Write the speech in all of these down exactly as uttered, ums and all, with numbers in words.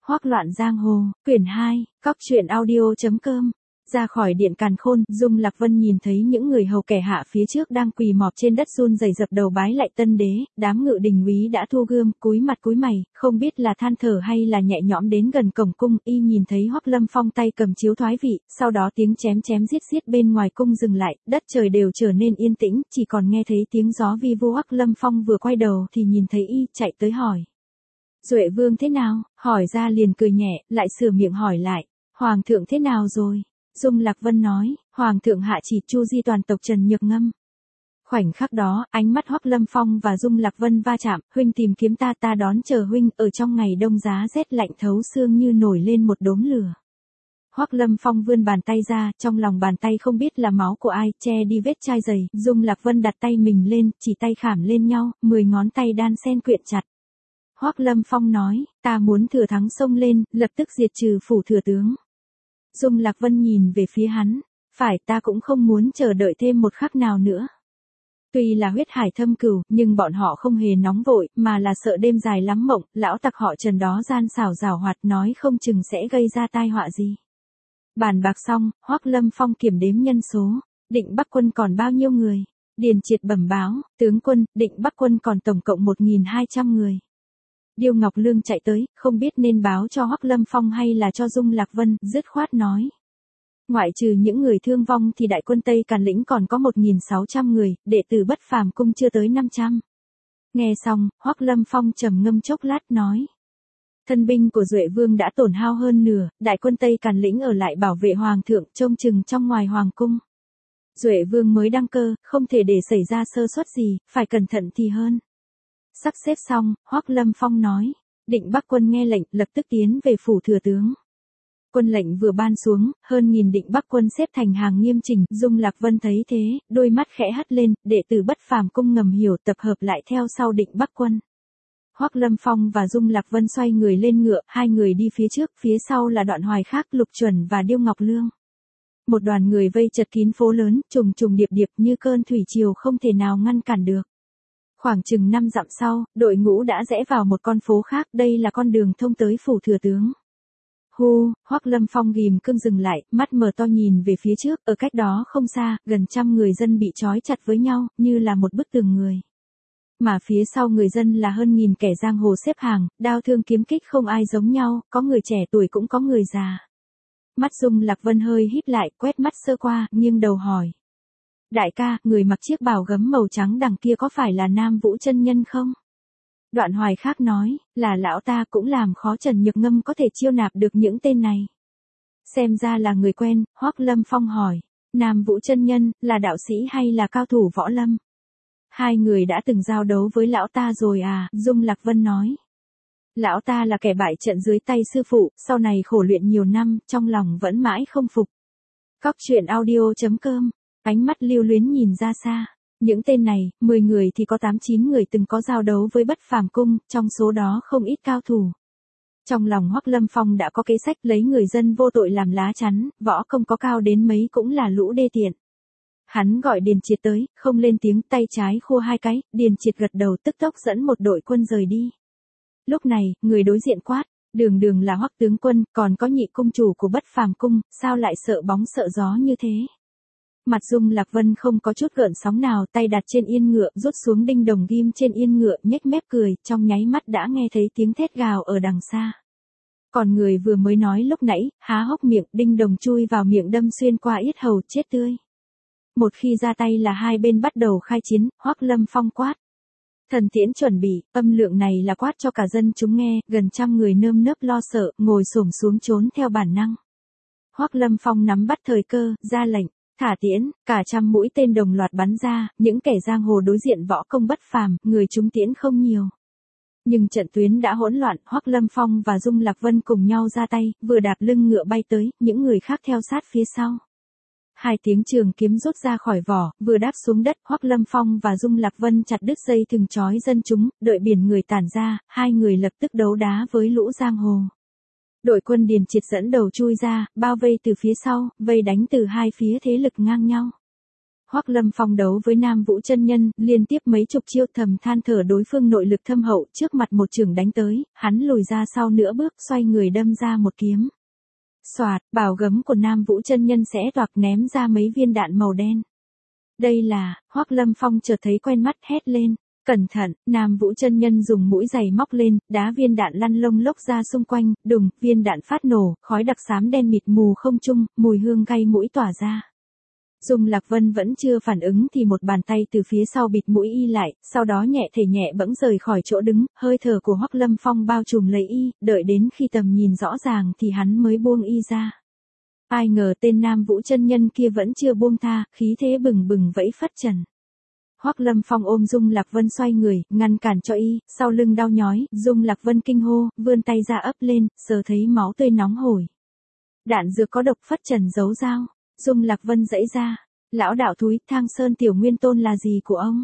Hoắc loạn giang hồ, quyển hai, cóc truyện audio chấm com. Ra khỏi điện Càn Khôn, Dung Lạc Vân nhìn thấy những người hầu kẻ hạ phía trước đang quỳ mọp trên đất run rẩy dập đầu bái lạy tân đế, đám ngự đình úy đã thu gươm, cúi mặt cúi mày, không biết là than thở hay là nhẹ nhõm đến gần cổng cung, y nhìn thấy Hoắc Lâm Phong tay cầm chiếu thoái vị, sau đó tiếng chém chém giết giết bên ngoài cung dừng lại, đất trời đều trở nên yên tĩnh, chỉ còn nghe thấy tiếng gió vi vu. Hoắc Lâm Phong vừa quay đầu thì nhìn thấy y, chạy tới hỏi: Duệ Vương thế nào? Hỏi ra liền cười nhẹ, lại sửa miệng hỏi lại: Hoàng thượng thế nào rồi? Dung Lạc Vân nói: Hoàng thượng hạ chỉ chu di toàn tộc Trần Nhược Ngâm. Khoảnh khắc đó, ánh mắt Hoắc Lâm Phong và Dung Lạc Vân va chạm, huynh tìm kiếm ta, ta đón chờ huynh, ở trong ngày đông giá rét lạnh thấu xương như nổi lên một đốm lửa. Hoắc Lâm Phong vươn bàn tay ra, trong lòng bàn tay không biết là máu của ai, che đi vết chai dày, Dung Lạc Vân đặt tay mình lên, chỉ tay khảm lên nhau, mười ngón tay đan xen quyện chặt. Hoắc Lâm Phong nói: Ta muốn thừa thắng xông lên, lập tức diệt trừ phủ thừa tướng. Dung Lạc Vân nhìn về phía hắn: Phải, ta cũng không muốn chờ đợi thêm một khắc nào nữa. Tuy là huyết hải thâm cửu, nhưng bọn họ không hề nóng vội, mà là sợ đêm dài lắm mộng, lão tặc họ Trần đó gian xảo giảo hoạt, nói không chừng sẽ gây ra tai họa gì. Bàn bạc xong, Hoắc Lâm Phong kiểm đếm nhân số, Định Bắc quân còn bao nhiêu người? Điền Triệt bẩm báo: Tướng quân, Định Bắc quân còn tổng cộng một nghìn hai trăm người. Điêu Ngọc Lương chạy tới, không biết nên báo cho Hoắc Lâm Phong hay là cho Dung Lạc Vân, dứt khoát nói: Ngoại trừ những người thương vong thì đại quân Tây Càn Lĩnh còn có một nghìn sáu trăm người, đệ tử Bất Phàm cung chưa tới năm trăm. Nghe xong, Hoắc Lâm Phong trầm ngâm chốc lát nói: Thân binh của Duệ Vương đã tổn hao hơn nửa, đại quân Tây Càn Lĩnh ở lại bảo vệ hoàng thượng, trông chừng trong ngoài hoàng cung. Duệ Vương mới đăng cơ, không thể để xảy ra sơ suất gì, phải cẩn thận thì hơn. Sắp xếp xong, Hoắc Lâm Phong nói: Định Bắc quân nghe lệnh, lập tức tiến về phủ thừa tướng. Quân lệnh vừa ban xuống, hơn nghìn Định Bắc quân xếp thành hàng nghiêm chỉnh, Dung Lạc Vân thấy thế, đôi mắt khẽ hắt lên, đệ tử Bất Phàm cung ngầm hiểu, tập hợp lại theo sau Định Bắc quân. Hoắc Lâm Phong và Dung Lạc Vân xoay người lên ngựa, hai người đi phía trước, phía sau là Đoạn Hoài Khác, Lục Chuẩn và Điêu Ngọc Lương. Một đoàn người vây chật kín phố lớn, trùng trùng điệp điệp như cơn thủy triều không thể nào ngăn cản được. Khoảng chừng năm dặm sau, đội ngũ đã rẽ vào một con phố khác, đây là con đường thông tới phủ thừa tướng. Hu, Hoắc Lâm Phong ghim cương dừng lại, mắt mở to nhìn về phía trước, ở cách đó không xa, gần trăm người dân bị trói chặt với nhau, như là một bức tường người. Mà phía sau người dân là hơn nghìn kẻ giang hồ xếp hàng, đao thương kiếm kích không ai giống nhau, có người trẻ tuổi cũng có người già. Mắt Dung Lạc Vân hơi híp lại, quét mắt sơ qua, nghiêng đầu hỏi: Đại ca, người mặc chiếc bào gấm màu trắng đằng kia có phải là Nam Vũ chân nhân không? Đoạn Hoài Khác nói: Là lão ta, cũng làm khó Trần Nhược Ngâm có thể chiêu nạp được những tên này. Xem ra là người quen. Hoắc Lâm Phong hỏi: Nam Vũ chân nhân, là đạo sĩ hay là cao thủ võ lâm? Hai người đã từng giao đấu với lão ta rồi à? Dung Lạc Vân nói: Lão ta là kẻ bại trận dưới tay sư phụ, sau này khổ luyện nhiều năm, trong lòng vẫn mãi không phục. Cóc truyện audio chấm com. Ánh mắt lưu luyến nhìn ra xa. Những tên này, mười người thì có tám chín người từng có giao đấu với Bất Phàm cung, trong số đó không ít cao thủ. Trong lòng Hoắc Lâm Phong đã có kế sách lấy người dân vô tội làm lá chắn, võ công có cao đến mấy cũng là lũ đê tiện. Hắn gọi Điền Triệt tới, không lên tiếng, tay trái khua hai cái, Điền Triệt gật đầu, tức tốc dẫn một đội quân rời đi. Lúc này, người đối diện quát: Đường đường là Hoắc tướng quân, còn có nhị cung chủ của Bất Phàm cung, sao lại sợ bóng sợ gió như thế? Mặt Dung Lạc Vân không có chút gợn sóng nào, tay đặt trên yên ngựa, rút xuống đinh đồng ghim trên yên ngựa, nhếch mép cười, trong nháy mắt đã nghe thấy tiếng thét gào ở đằng xa. Còn người vừa mới nói lúc nãy, há hốc miệng, đinh đồng chui vào miệng đâm xuyên qua yết hầu, chết tươi. Một khi ra tay là hai bên bắt đầu khai chiến. Hoắc Lâm Phong quát: Thần tiễn chuẩn bị. Âm lượng này là quát cho cả dân chúng nghe, gần trăm người nơm nớp lo sợ, ngồi xổm xuống trốn theo bản năng. Hoắc Lâm Phong nắm bắt thời cơ, ra lệnh: Thả tiễn. Cả trăm mũi tên đồng loạt bắn ra, những kẻ giang hồ đối diện võ công bất phàm, người trúng tiễn không nhiều. Nhưng trận tuyến đã hỗn loạn, Hoắc Lâm Phong và Dung Lạc Vân cùng nhau ra tay, vừa đạp lưng ngựa bay tới, những người khác theo sát phía sau. Hai tiếng trường kiếm rút ra khỏi vỏ, vừa đáp xuống đất, Hoắc Lâm Phong và Dung Lạc Vân chặt đứt dây thừng trói dân chúng, đợi biển người tản ra, hai người lập tức đấu đá với lũ giang hồ. Đội quân Điền Triệt dẫn đầu chui ra, bao vây từ phía sau, vây đánh từ hai phía thế lực ngang nhau. Hoắc Lâm Phong đấu với Nam Vũ chân nhân, liên tiếp mấy chục chiêu thầm than thở đối phương nội lực thâm hậu, trước mặt một chưởng đánh tới, hắn lùi ra sau nửa bước, xoay người đâm ra một kiếm. Soạt, bảo gấm của Nam Vũ chân nhân sẽ toạc ném ra mấy viên đạn màu đen. Đây là, Hoắc Lâm Phong chợt thấy quen mắt hét lên. Cẩn thận, Nam Vũ chân nhân dùng mũi giày móc lên, đá viên đạn lăn lông lốc ra xung quanh, đùng, viên đạn phát nổ, khói đặc xám đen mịt mù không trung, mùi hương gây mũi tỏa ra. Dung Lạc Vân vẫn chưa phản ứng thì một bàn tay từ phía sau bịt mũi y lại, sau đó nhẹ thể nhẹ bẫng rời khỏi chỗ đứng, hơi thở của Hoắc Lâm Phong bao trùm lấy y, đợi đến khi tầm nhìn rõ ràng thì hắn mới buông y ra. Ai ngờ tên Nam Vũ chân nhân kia vẫn chưa buông tha, khí thế bừng bừng vẫy phất trần. Hoắc Lâm Phong ôm Dung Lạc Vân xoay người, ngăn cản cho y, sau lưng đau nhói, Dung Lạc Vân kinh hô, vươn tay ra ấp lên, sờ thấy máu tươi nóng hổi. Đạn dược có độc, phất trần giấu dao. Dung Lạc Vân giãy ra, lão đạo thúi, Thang Sơn Tiểu Nguyên Tôn là gì của ông?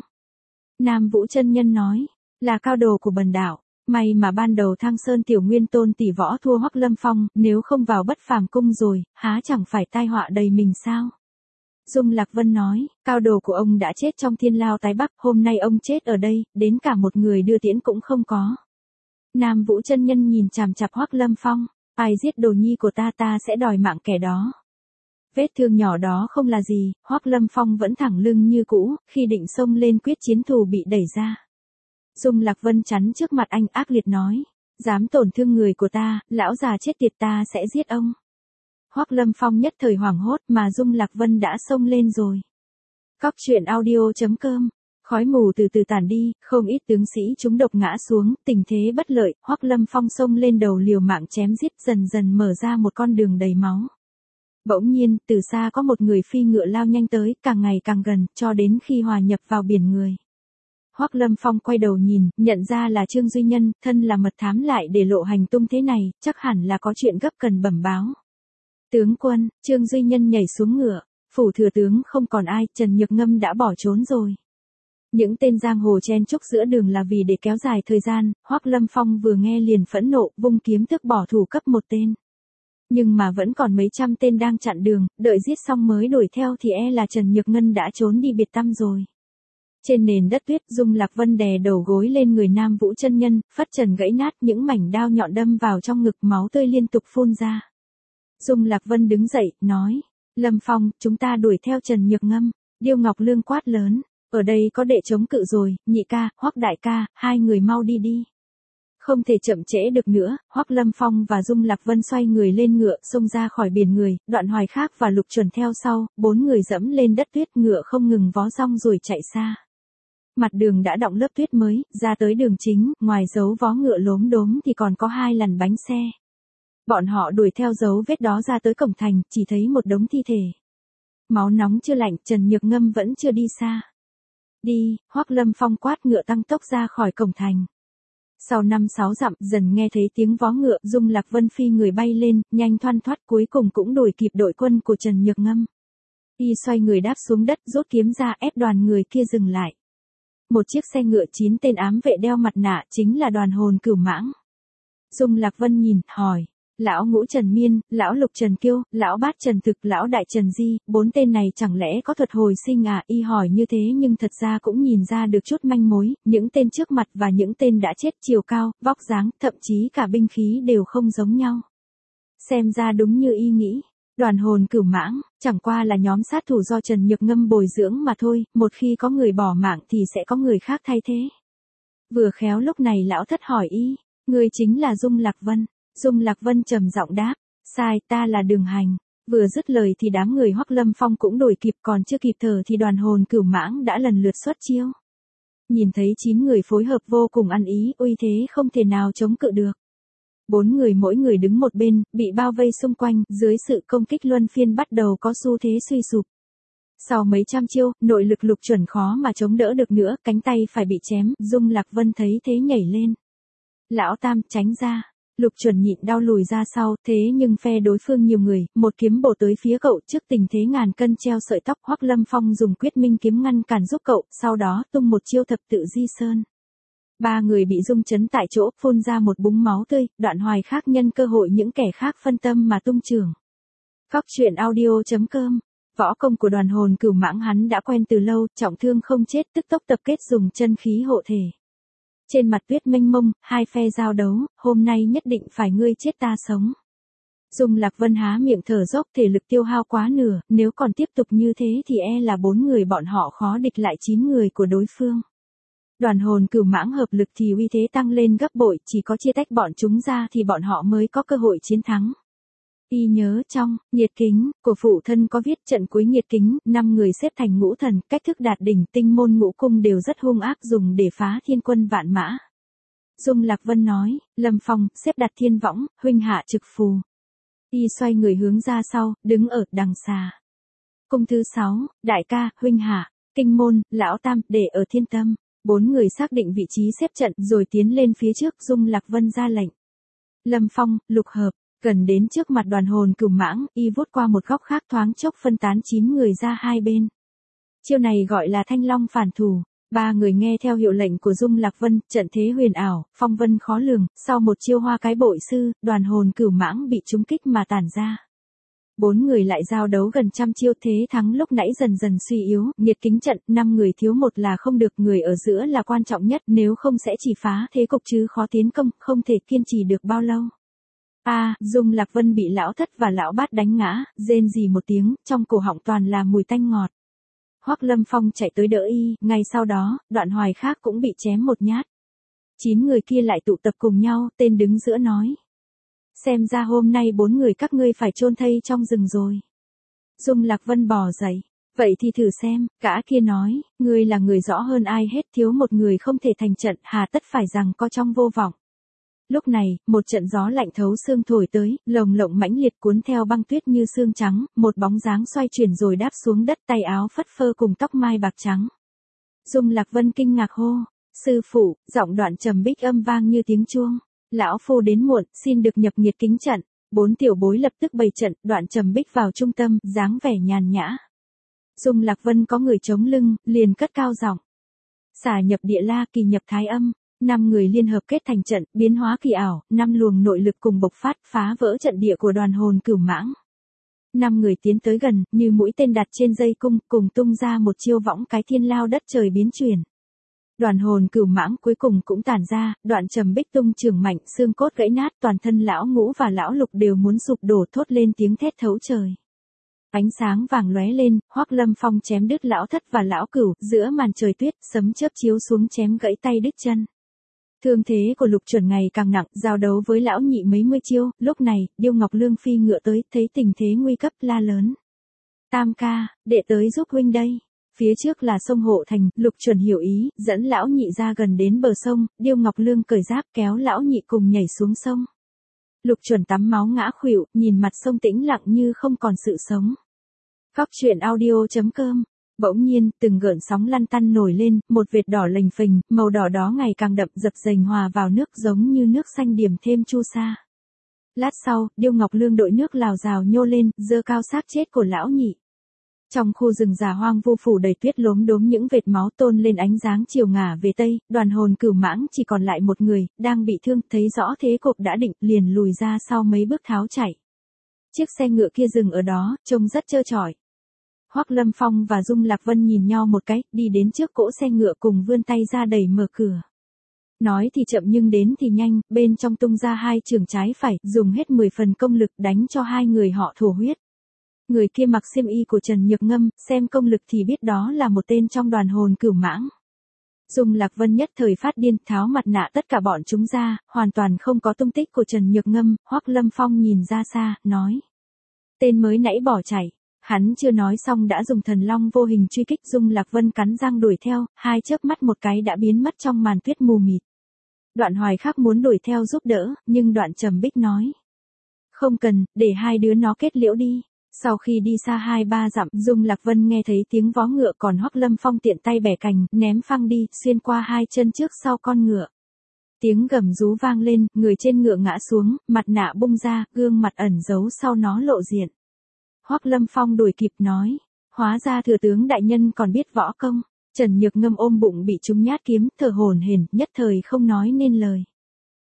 Nam Vũ chân nhân nói, là cao đồ của bần đạo. May mà ban đầu Thang Sơn Tiểu Nguyên Tôn tỷ võ thua Hoắc Lâm Phong, nếu không vào Bất Phàm cung rồi, há chẳng phải tai họa đầy mình sao? Dung Lạc Vân nói, cao đồ của ông đã chết trong Thiên Lao Tái Bắc, hôm nay ông chết ở đây, đến cả một người đưa tiễn cũng không có. Nam Vũ chân nhân nhìn chằm chằm Hoắc Lâm Phong, ai giết đồ nhi của ta ta sẽ đòi mạng kẻ đó. Vết thương nhỏ đó không là gì, Hoắc Lâm Phong vẫn thẳng lưng như cũ, khi định xông lên quyết chiến thù bị đẩy ra. Dung Lạc Vân chắn trước mặt anh ác liệt nói, dám tổn thương người của ta, lão già chết tiệt ta sẽ giết ông. Hoắc Lâm Phong nhất thời hoảng hốt mà Dung Lạc Vân đã xông lên rồi. Cóc truyện audio chấm com, khói mù từ từ tản đi, không ít tướng sĩ chúng độc ngã xuống, tình thế bất lợi, Hoắc Lâm Phong xông lên đầu liều mạng chém giết, dần dần mở ra một con đường đầy máu. Bỗng nhiên, từ xa có một người phi ngựa lao nhanh tới, càng ngày càng gần, cho đến khi hòa nhập vào biển người. Hoắc Lâm Phong quay đầu nhìn, nhận ra là Trương Duy Nhân, thân là mật thám lại để lộ hành tung thế này, chắc hẳn là có chuyện gấp cần bẩm báo. Tướng quân, Trương Duy Nhân nhảy xuống ngựa, phủ thừa tướng không còn ai, Trần Nhược Ngâm đã bỏ trốn rồi. Những tên giang hồ chen chúc giữa đường là vì để kéo dài thời gian, Hoắc Lâm Phong vừa nghe liền phẫn nộ, vung kiếm tức bỏ thủ cấp một tên. Nhưng mà vẫn còn mấy trăm tên đang chặn đường, đợi giết xong mới đuổi theo thì e là Trần Nhược Ngân đã trốn đi biệt tăm rồi. Trên nền đất tuyết, Dung Lạc Vân đè đầu gối lên người Nam Vũ chân nhân, phất trần gãy nát, những mảnh đao nhọn đâm vào trong ngực, máu tươi liên tục phun ra. Dung Lạc Vân đứng dậy, nói, Lâm Phong, chúng ta đuổi theo Trần Nhược Ngâm. Điêu Ngọc Lương quát lớn, ở đây có đệ chống cự rồi, nhị ca, Hoắc đại ca, hai người mau đi đi. Không thể chậm trễ được nữa, Hoắc Lâm Phong và Dung Lạc Vân xoay người lên ngựa, xông ra khỏi biển người, Đoạn Hoài Khác và Lục Chuẩn theo sau, bốn người dẫm lên đất tuyết, ngựa không ngừng vó rong rồi chạy xa. Mặt đường đã đọng lớp tuyết mới, ra tới đường chính, ngoài dấu vó ngựa lốm đốm thì còn có hai làn bánh xe. Bọn họ đuổi theo dấu vết đó ra tới cổng thành, chỉ thấy một đống thi thể. Máu nóng chưa lạnh, Trần Nhược Ngâm vẫn chưa đi xa. Đi, Hoắc Lâm Phong quát ngựa tăng tốc ra khỏi cổng thành. Sau năm sáu dặm, dần nghe thấy tiếng vó ngựa, Dung Lạc Vân phi người bay lên, nhanh thoăn thoắt, cuối cùng cũng đuổi kịp đội quân của Trần Nhược Ngâm. Y xoay người đáp xuống đất, rút kiếm ra ép đoàn người kia dừng lại. Một chiếc xe ngựa chín tên ám vệ đeo mặt nạ, chính là Đoàn Hồn Cửu Mãng. Dung Lạc Vân nhìn, hỏi, lão ngũ Trần Miên, lão lục Trần Kiêu, lão bát Trần Thực, lão đại Trần Di, bốn tên này chẳng lẽ có thuật hồi sinh à? Y hỏi như thế nhưng thật ra cũng nhìn ra được chút manh mối, những tên trước mặt và những tên đã chết, chiều cao, vóc dáng, thậm chí cả binh khí đều không giống nhau. Xem ra đúng như y nghĩ, Đoàn Hồn Cửu Mãng, chẳng qua là nhóm sát thủ do Trần Nhược Ngâm bồi dưỡng mà thôi, một khi có người bỏ mạng thì sẽ có người khác thay thế. Vừa khéo lúc này lão thất hỏi y, người chính là Dung Lạc Vân. Dung Lạc Vân trầm giọng đáp, sai, ta là Đường Hành. Vừa dứt lời thì đám người Hoắc Lâm Phong cũng đuổi kịp, còn chưa kịp thở thì Đoàn Hồn Cửu Mãng đã lần lượt xuất chiêu. Nhìn thấy chín người phối hợp vô cùng ăn ý, uy thế không thể nào chống cự được. Bốn người mỗi người đứng một bên, bị bao vây xung quanh, dưới sự công kích luân phiên bắt đầu có xu thế suy sụp. Sau mấy trăm chiêu, nội lực Lục Chuẩn khó mà chống đỡ được nữa, cánh tay phải bị chém, Dung Lạc Vân thấy thế nhảy lên. Lão Tam, tránh ra. Lục Chuẩn nhịn đau lùi ra sau, thế nhưng phe đối phương nhiều người, một kiếm bổ tới phía cậu, trước tình thế ngàn cân treo sợi tóc, Hoắc Lâm Phong dùng quyết minh kiếm ngăn cản giúp cậu, sau đó tung một chiêu thập tự di sơn. Ba người bị rung chấn tại chỗ, phun ra một búng máu tươi, Đoạn Hoài Khác nhân cơ hội những kẻ khác phân tâm mà tung chưởng. Cóc truyện audio chấm com Võ công của đoàn hồn cửu mãng hắn đã quen từ lâu, trọng thương không chết tức tốc tập kết dùng chân khí hộ thể. Trên mặt tuyết mênh mông, hai phe giao đấu, hôm nay nhất định phải ngươi chết ta sống. Dung Lạc Vân há miệng thở dốc, thể lực tiêu hao quá nửa, nếu còn tiếp tục như thế thì e là bốn người bọn họ khó địch lại chín người của đối phương. Đoàn hồn cửu mãng hợp lực thì uy thế tăng lên gấp bội, chỉ có chia tách bọn chúng ra thì bọn họ mới có cơ hội chiến thắng. Y nhớ trong Nhiệt Kính của phụ thân có viết trận cuối Nhiệt Kính, năm người xếp thành ngũ thần, cách thức đạt đỉnh, tinh môn ngũ cung đều rất hung ác, dùng để phá thiên quân vạn mã. Dung Lạc Vân nói, Lâm Phong, xếp đặt thiên võng, huynh hạ trực phù. Y xoay người hướng ra sau, đứng ở đằng xa. Cung thứ sáu, đại ca, huynh hạ, kinh môn, lão tam, để ở thiên tâm. Bốn người xác định vị trí xếp trận rồi tiến lên phía trước. Dung Lạc Vân ra lệnh. Lâm Phong, lục hợp, gần đến trước mặt đoàn hồn cửu mãng, y vút qua một góc khác thoáng chốc phân tán chín người ra hai bên. Chiêu này gọi là thanh long phản thủ. Ba người nghe theo hiệu lệnh của Dung Lạc Vân, trận thế huyền ảo, phong vân khó lường, sau một chiêu hoa cái bội sư, đoàn hồn cửu mãng bị trúng kích mà tản ra. Bốn người lại giao đấu gần trăm chiêu, thế thắng lúc nãy dần dần suy yếu. Nhiệt Kính trận, năm người thiếu một là không được, người ở giữa là quan trọng nhất, nếu không sẽ chỉ phá thế cục chứ khó tiến công, không thể kiên trì được bao lâu. A, à, Dung Lạc Vân bị lão thất và lão bát đánh ngã, rên rỉ một tiếng, trong cổ họng toàn là mùi tanh ngọt. Hoắc Lâm Phong chạy tới đỡ y, ngay sau đó, Đoạn Hoài khác cũng bị chém một nhát. Chín người kia lại tụ tập cùng nhau, tên đứng giữa nói. Xem ra hôm nay bốn người các ngươi phải chôn thây trong rừng rồi. Dung Lạc Vân bò dậy. Vậy thì thử xem, gã kia nói, ngươi là người rõ hơn ai hết, thiếu một người không thể thành trận, hà tất phải rằng có trong vô vọng. Lúc này, một trận gió lạnh thấu xương thổi tới, lồng lộng mãnh liệt cuốn theo băng tuyết như xương trắng, một bóng dáng xoay chuyển rồi đáp xuống đất, tay áo phất phơ cùng tóc mai bạc trắng. Dung Lạc Vân kinh ngạc hô, sư phụ, giọng Đoạn trầm bích âm vang như tiếng chuông. Lão phu đến muộn, xin được nhập Nhiệt Kính trận. Bốn tiểu bối lập tức bày trận, Đoạn trầm bích vào trung tâm, dáng vẻ nhàn nhã. Dung Lạc Vân có người chống lưng, liền cất cao giọng. Xả nhập địa la, kỳ nhập thái âm. Năm người liên hợp kết thành trận, biến hóa kỳ ảo, năm luồng nội lực cùng bộc phát, phá vỡ trận địa của đoàn hồn cửu mãng. Năm người tiến tới gần, như mũi tên đặt trên dây cung, cùng tung ra một chiêu võng cái thiên lao đất trời biến chuyển. Đoàn hồn cửu mãng cuối cùng cũng tản ra, Đoạn trầm bích tung trường mạnh, xương cốt gãy nát, toàn thân lão ngũ và lão lục đều muốn sụp đổ, thốt lên tiếng thét thấu trời. Ánh sáng vàng lóe lên, Hoắc Lâm Phong chém đứt lão thất và lão cửu, giữa màn trời tuyết, sấm chớp chiếu xuống chém gãy tay đứt chân. Thương thế của Lục Chuẩn ngày càng nặng, giao đấu với lão nhị mấy mươi chiêu, lúc này, Điêu Ngọc Lương phi ngựa tới, thấy tình thế nguy cấp, la lớn. Tam ca, đệ tới giúp huynh đây. Phía trước là sông Hộ Thành, Lục Chuẩn hiểu ý, dẫn lão nhị ra gần đến bờ sông, Điêu Ngọc Lương cởi giáp kéo lão nhị cùng nhảy xuống sông. Lục Chuẩn tắm máu ngã khuỵu, nhìn mặt sông tĩnh lặng như không còn sự sống. Góc truyện audio chấm com. Bỗng nhiên, từng gợn sóng lăn tăn nổi lên, một vệt đỏ lềnh phềnh, màu đỏ đó ngày càng đậm, dập dềnh hòa vào nước giống như nước xanh điểm thêm chu sa. Lát sau, Điêu Ngọc Lương đội nước lào rào nhô lên, giơ cao xác chết của lão nhị. Trong khu rừng già hoang vu phủ đầy tuyết lốm đốm những vệt máu tôn lên ánh dáng chiều ngả về tây, đoàn hồn cửu mãng chỉ còn lại một người, đang bị thương, thấy rõ thế cục đã định, liền lùi ra sau mấy bước tháo chạy. Chiếc xe ngựa kia dừng ở đó, trông rất trơ trọi. Hoắc Lâm Phong và Dung Lạc Vân nhìn nhau một cái, đi đến trước cỗ xe ngựa cùng vươn tay ra đẩy mở cửa. Nói thì chậm nhưng đến thì nhanh, bên trong tung ra hai trường trái phải, dùng hết mười phần công lực đánh cho hai người họ thổ huyết. Người kia mặc xiêm y của Trần Nhược Ngâm, xem công lực thì biết đó là một tên trong đoàn hồn cửu mãng. Dung Lạc Vân nhất thời phát điên, tháo mặt nạ tất cả bọn chúng ra, hoàn toàn không có tung tích của Trần Nhược Ngâm. Hoắc Lâm Phong nhìn ra xa, nói. Tên mới nãy bỏ chạy. Hắn chưa nói xong đã dùng thần long vô hình truy kích. Dung Lạc Vân cắn răng đuổi theo, hai chớp mắt một cái đã biến mất trong màn tuyết mù mịt. Đoạn Hoài khác muốn đuổi theo giúp đỡ, nhưng Đoạn Trầm Bích nói. Không cần, để hai đứa nó kết liễu đi. Sau khi đi xa hai ba dặm, Dung Lạc Vân nghe thấy tiếng vó ngựa, còn Hoắc Lâm Phong tiện tay bẻ cành, ném phăng đi, xuyên qua hai chân trước sau con ngựa. Tiếng gầm rú vang lên, người trên ngựa ngã xuống, mặt nạ bung ra, gương mặt ẩn giấu sau nó lộ diện. Hoắc Lâm Phong đuổi kịp nói, hóa ra thừa tướng đại nhân còn biết võ công. Trần Nhược Ngâm ôm bụng bị trúng nhát kiếm, thở hổn hển, nhất thời không nói nên lời.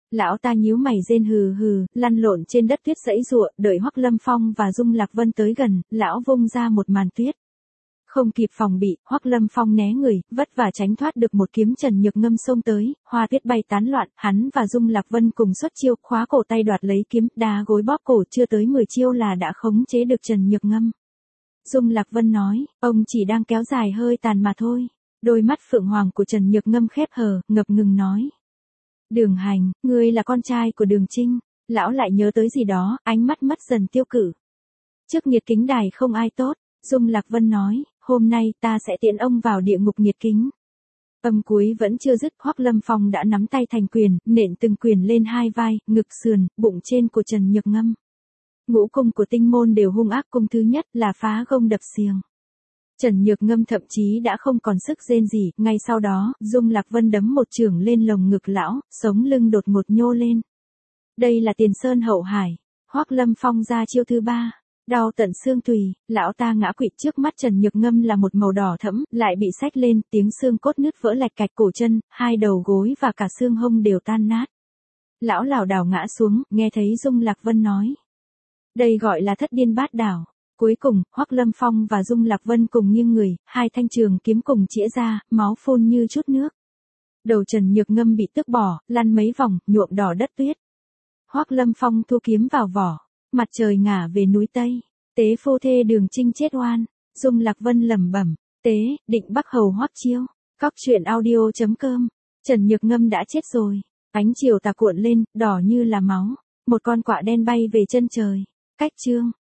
Lão ta nhíu mày rên hừ hừ, lăn lộn trên đất tuyết giãy giụa, đợi Hoắc Lâm Phong và Dung Lạc Vân tới gần, lão vung ra một màn tuyết. Không kịp phòng bị, Hoắc Lâm Phong né người, vất vả tránh thoát được một kiếm Trần Nhược Ngâm xông tới, hoa tuyết bay tán loạn, hắn và Dung Lạc Vân cùng xuất chiêu, khóa cổ tay đoạt lấy kiếm, đá gối bóp cổ, chưa tới mười chiêu là đã khống chế được Trần Nhược Ngâm. Dung Lạc Vân nói, ông chỉ đang kéo dài hơi tàn mà thôi. Đôi mắt phượng hoàng của Trần Nhược Ngâm khép hờ, ngập ngừng nói. Đường Hành, ngươi là con trai của Đường Trinh. Lão lại nhớ tới gì đó, ánh mắt mất dần tiêu cự. Trước nghiệt kính đài không ai tốt, Dung Lạc Vân nói, hôm nay ta sẽ tiễn ông vào địa ngục nghiệt kính. Âm cuối vẫn chưa dứt, Hoắc Lâm Phong đã nắm tay thành quyền, nện từng quyền lên hai vai, ngực sườn, bụng trên của Trần Nhược Ngâm. Ngũ cung của tinh môn đều hung ác, cung thứ nhất là phá gông đập xiềng. Trần Nhược Ngâm thậm chí đã không còn sức rên gì, ngay sau đó, Dung Lạc Vân đấm một chưởng lên lồng ngực lão, sống lưng đột ngột nhô lên. Đây là Tiền Sơn Hậu Hải. Hoắc Lâm Phong ra chiêu thứ ba. Đau tận xương tùy, lão ta ngã quỵ, trước mắt Trần Nhược Ngâm là một màu đỏ thẫm, lại bị xách lên, tiếng xương cốt nứt vỡ lạch cạch, cổ chân, hai đầu gối và cả xương hông đều tan nát. Lão lảo đảo ngã xuống, nghe thấy Dung Lạc Vân nói. Đây gọi là thất điên bát đảo. Cuối cùng, Hoắc Lâm Phong và Dung Lạc Vân cùng nghiêng người, hai thanh trường kiếm cùng chĩa ra, máu phun như chút nước. Đầu Trần Nhược Ngâm bị tước bỏ, lăn mấy vòng, nhuộm đỏ đất tuyết. Hoắc Lâm Phong thu kiếm vào vỏ, mặt trời ngả về núi Tây. Tế phu thê Đường Trinh chết oan. Dung Lạc Vân lẩm bẩm, tế, định Bắc hầu Hoắc Chiêu. Cóc truyện audio chấm com. Trần Nhược Ngâm đã chết rồi. Ánh chiều tà cuộn lên, đỏ như là máu. Một con quạ đen bay về chân trời. Cách chương.